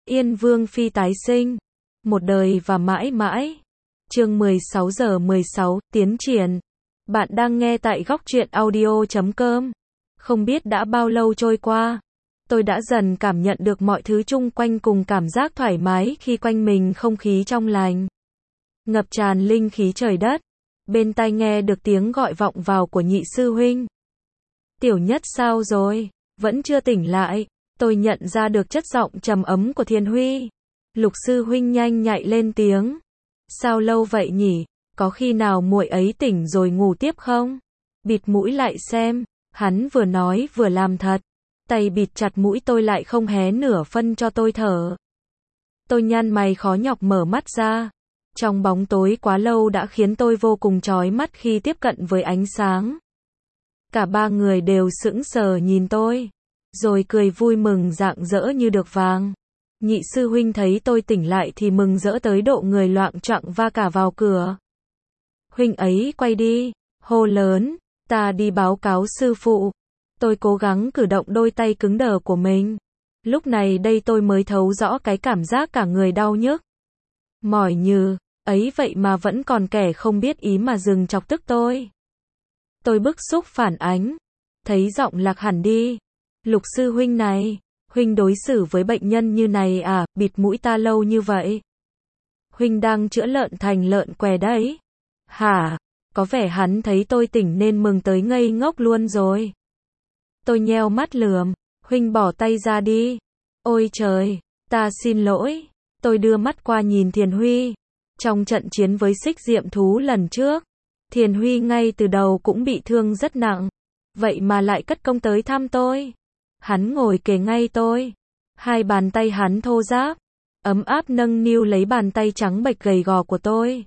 Yên Vương phi tái sinh, một đời và mãi mãi. Chương 16 giờ 16, tiến triển. Bạn đang nghe tại góc truyện audio.com. Không biết đã bao lâu trôi qua, tôi đã dần cảm nhận được mọi thứ chung quanh cùng cảm giác thoải mái khi quanh mình không khí trong lành, ngập tràn linh khí trời đất. Bên tai nghe được tiếng gọi vọng vào của nhị sư huynh. Tiểu Nhất sao rồi? Vẫn chưa tỉnh lại. Tôi nhận ra được chất giọng trầm ấm của Thiền Huy. Lục sư huynh nhanh nhạy lên tiếng. Sao lâu vậy nhỉ? Có khi nào muội ấy tỉnh rồi ngủ tiếp không? Bịt mũi lại xem. Hắn vừa nói vừa làm thật. Tay bịt chặt mũi tôi lại không hé nửa phân cho tôi thở. Tôi nhăn mày khó nhọc mở mắt ra. Trong bóng tối quá lâu đã khiến tôi vô cùng chói mắt khi tiếp cận với ánh sáng. Cả ba người đều sững sờ nhìn tôi, rồi cười vui mừng rạng rỡ như được vàng. Nhị sư huynh thấy tôi tỉnh lại thì mừng rỡ tới độ người loạng choạng va cả vào cửa. Huynh ấy quay đi, hô lớn, ta đi báo cáo sư phụ. Tôi cố gắng cử động đôi tay cứng đờ của mình. Lúc này đây tôi mới thấu rõ cái cảm giác cả người đau nhức, mỏi nhừ, ấy vậy mà vẫn còn kẻ không biết ý mà dừng chọc tức tôi. Tôi bức xúc phản ánh, thấy giọng lạc hẳn đi. Lục sư huynh này, huynh đối xử với bệnh nhân như này à, bịt mũi ta lâu như vậy. Huynh đang chữa lợn thành lợn què đấy. Hả? Có vẻ hắn thấy tôi tỉnh nên mừng tới ngây ngốc luôn rồi. Tôi nheo mắt lườm, huynh bỏ tay ra đi. Ôi trời, ta xin lỗi. Tôi đưa mắt qua nhìn Thiền Huy. Trong trận chiến với Xích Diệm Thú lần trước, Thiền Huy ngay từ đầu cũng bị thương rất nặng. Vậy mà lại cất công tới thăm tôi. Hắn ngồi kề ngay tôi. Hai bàn tay hắn thô ráp, ấm áp nâng niu lấy bàn tay trắng bệch gầy gò của tôi.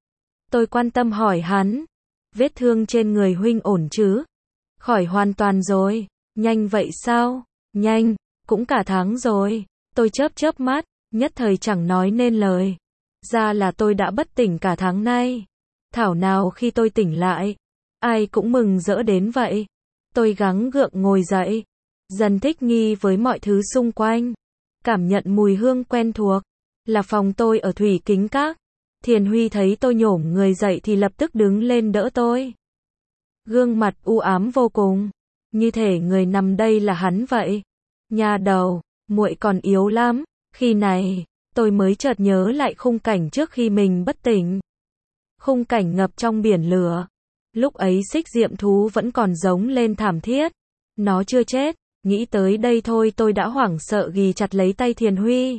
Tôi quan tâm hỏi hắn, vết thương trên người huynh ổn chứ? Khỏi hoàn toàn rồi. Nhanh vậy sao? Nhanh, cũng cả tháng rồi. Tôi chớp chớp mắt, nhất thời chẳng nói nên lời. Ra là tôi đã bất tỉnh cả tháng nay. Thảo nào khi tôi tỉnh lại, ai cũng mừng rỡ đến vậy. Tôi gắng gượng ngồi dậy, dần thích nghi với mọi thứ xung quanh. Cảm nhận mùi hương quen thuộc, là phòng tôi ở Thủy Kính Các. Thiền Huy thấy tôi nhổm người dậy thì lập tức đứng lên đỡ tôi. Gương mặt u ám vô cùng, như thể người nằm đây là hắn vậy. Nha đầu, muội còn yếu lắm. Khi này, tôi mới chợt nhớ lại khung cảnh trước khi mình bất tỉnh. Khung cảnh ngập trong biển lửa. Lúc ấy Xích Diệm Thú vẫn còn giống lên thảm thiết. Nó chưa chết. Nghĩ tới đây thôi tôi đã hoảng sợ ghì chặt lấy tay Thiền Huy.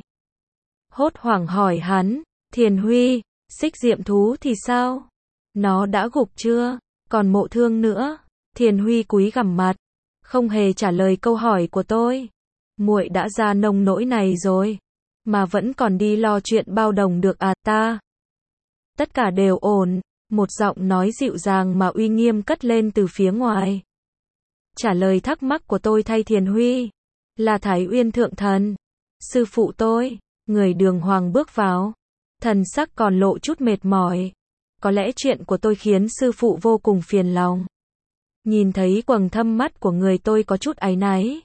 Hốt hoảng hỏi hắn, Thiền Huy, Xích Diệm Thú thì sao? Nó đã gục chưa? Còn Mộ Thương nữa? Thiền Huy cúi gằm mặt, không hề trả lời câu hỏi của tôi. Muội đã ra nông nỗi này rồi, mà vẫn còn đi lo chuyện bao đồng được à ta? Tất cả đều ổn, một giọng nói dịu dàng mà uy nghiêm cất lên từ phía ngoài. Trả lời thắc mắc của tôi thay Thiền Huy, là Thái Uyên Thượng Thần, sư phụ tôi. Người Đường Hoàng bước vào, thần sắc còn lộ chút mệt mỏi. Có lẽ chuyện của tôi khiến sư phụ vô cùng phiền lòng. Nhìn thấy quầng thâm mắt của người tôi có chút áy náy.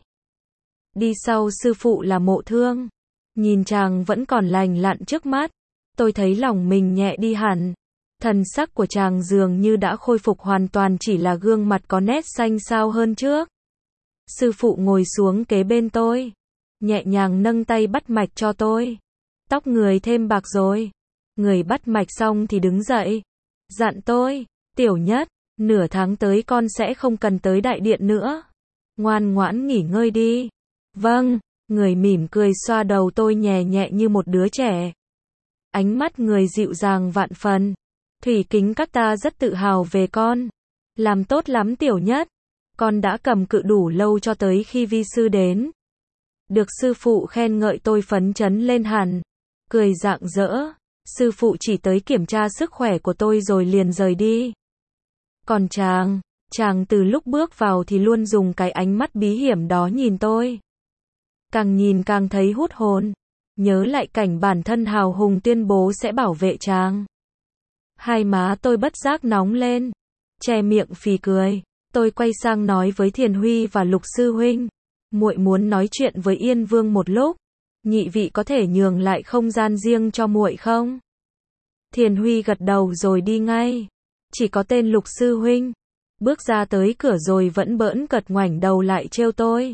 Đi sau sư phụ là Mộ Thương. Nhìn chàng vẫn còn lành lặn trước mắt, tôi thấy lòng mình nhẹ đi hẳn. Thần sắc của chàng dường như đã khôi phục hoàn toàn, chỉ là gương mặt có nét xanh xao hơn trước. Sư phụ ngồi xuống kế bên tôi, nhẹ nhàng nâng tay bắt mạch cho tôi. Tóc người thêm bạc rồi. Người bắt mạch xong thì đứng dậy, dặn tôi, Tiểu Nhất, nửa tháng tới con sẽ không cần tới đại điện nữa. Ngoan ngoãn nghỉ ngơi đi. Vâng, người mỉm cười xoa đầu tôi nhẹ nhẹ như một đứa trẻ. Ánh mắt người dịu dàng vạn phần. Thủy Kính Các ta rất tự hào về con. Làm tốt lắm Tiểu Nhất. Con đã cầm cự đủ lâu cho tới khi vi sư đến. Được sư phụ khen ngợi tôi phấn chấn lên hẳn. Cười rạng rỡ. Sư phụ chỉ tới kiểm tra sức khỏe của tôi rồi liền rời đi. Còn chàng từ lúc bước vào thì luôn dùng cái ánh mắt bí hiểm đó nhìn tôi. Càng nhìn càng thấy hút hồn. Nhớ lại cảnh bản thân hào hùng tuyên bố sẽ bảo vệ chàng. Hai má tôi bất giác nóng lên. Che miệng phì cười. Tôi quay sang nói với Thiền Huy và Lục sư huynh. Muội muốn nói chuyện với Yên Vương một lúc. Nhị vị có thể nhường lại không gian riêng cho muội không? Thiền Huy gật đầu rồi đi ngay. Chỉ có tên Lục sư huynh bước ra tới cửa rồi vẫn bỡn cợt ngoảnh đầu lại trêu tôi.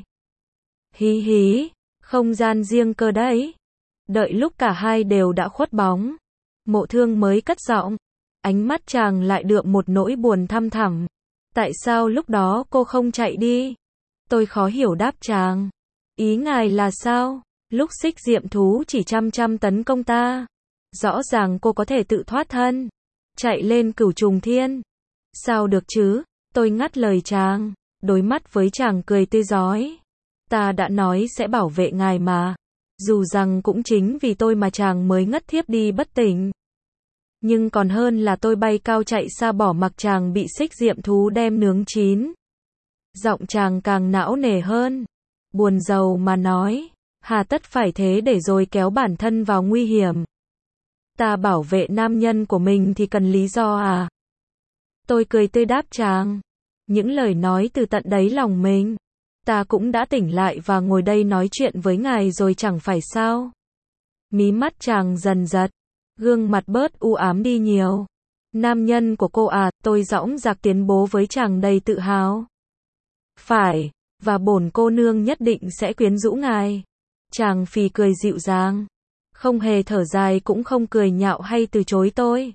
Hí hí, không gian riêng cơ đấy. Đợi lúc cả hai đều đã khuất bóng, Mộ Thương mới cất giọng. Ánh mắt chàng lại đượm một nỗi buồn thăm thẳm. Tại sao lúc đó cô không chạy đi? Tôi khó hiểu đáp chàng. Ý ngài là sao? Lúc Xích Diệm thú chỉ chăm tấn công ta, rõ ràng cô có thể tự thoát thân, chạy lên Cửu Trùng Thiên. Sao được chứ? Tôi ngắt lời chàng, đối mắt với chàng cười tươi rói. Ta đã nói sẽ bảo vệ ngài mà. Dù rằng cũng chính vì tôi mà chàng mới ngất thiếp đi bất tỉnh. Nhưng còn hơn là tôi bay cao chạy xa bỏ mặc chàng bị Xích Diệm thú đem nướng chín. Giọng chàng càng não nề hơn, buồn rầu mà nói, hà tất phải thế để rồi kéo bản thân vào nguy hiểm. Ta bảo vệ nam nhân của mình thì cần lý do à? Tôi cười tươi đáp chàng, những lời nói từ tận đáy lòng mình. Ta cũng đã tỉnh lại và ngồi đây nói chuyện với ngài rồi chẳng phải sao? Mí mắt chàng dần giật, gương mặt bớt u ám đi nhiều. Nam nhân của cô à? Tôi dõng dạc tuyên bố với chàng đầy tự hào. Phải, và bổn cô nương nhất định sẽ quyến rũ ngài. Chàng phì cười dịu dàng, không hề thở dài cũng không cười nhạo hay từ chối tôi.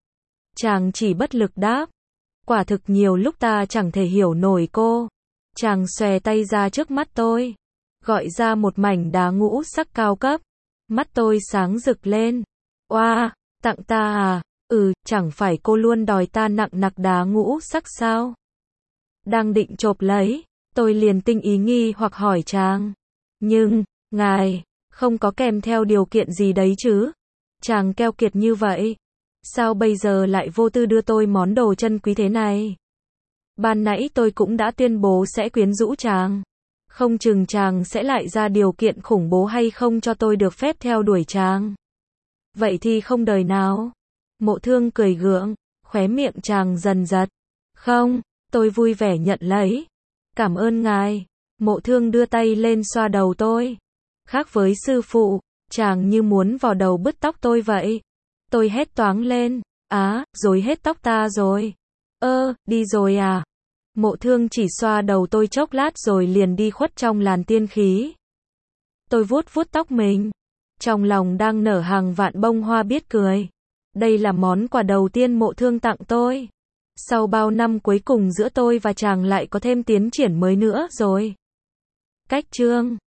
Chàng chỉ bất lực đáp, quả thực nhiều lúc ta chẳng thể hiểu nổi cô. Chàng xòe tay ra trước mắt tôi, gọi ra một mảnh đá ngũ sắc cao cấp. Mắt tôi sáng rực lên. Oa, tặng ta à? Chẳng phải cô luôn đòi ta nặng nặc đá ngũ sắc sao? Đang định chộp lấy, tôi liền tinh ý nghi hoặc hỏi chàng. Nhưng, ngài, không có kèm theo điều kiện gì đấy chứ? Chàng keo kiệt như vậy. Sao bây giờ lại vô tư đưa tôi món đồ chân quý thế này? Ban nãy tôi cũng đã tuyên bố sẽ quyến rũ chàng. Không chừng chàng sẽ lại ra điều kiện khủng bố hay không cho tôi được phép theo đuổi chàng. Vậy thì không đời nào. Mộ Thương cười gượng, khóe miệng chàng dần giật. Không, tôi vui vẻ nhận lấy. Cảm ơn ngài. Mộ Thương đưa tay lên xoa đầu tôi. Khác với sư phụ, chàng như muốn vào đầu bứt tóc tôi vậy. Tôi hét toáng lên. Rồi hết tóc ta rồi. Đi rồi à? Mộ Thương chỉ xoa đầu tôi chốc lát rồi liền đi khuất trong làn tiên khí. Tôi vuốt tóc mình. Trong lòng đang nở hàng vạn bông hoa biết cười. Đây là món quà đầu tiên Mộ Thương tặng tôi. Sau bao năm cuối cùng giữa tôi và chàng lại có thêm tiến triển mới nữa rồi. Cách chương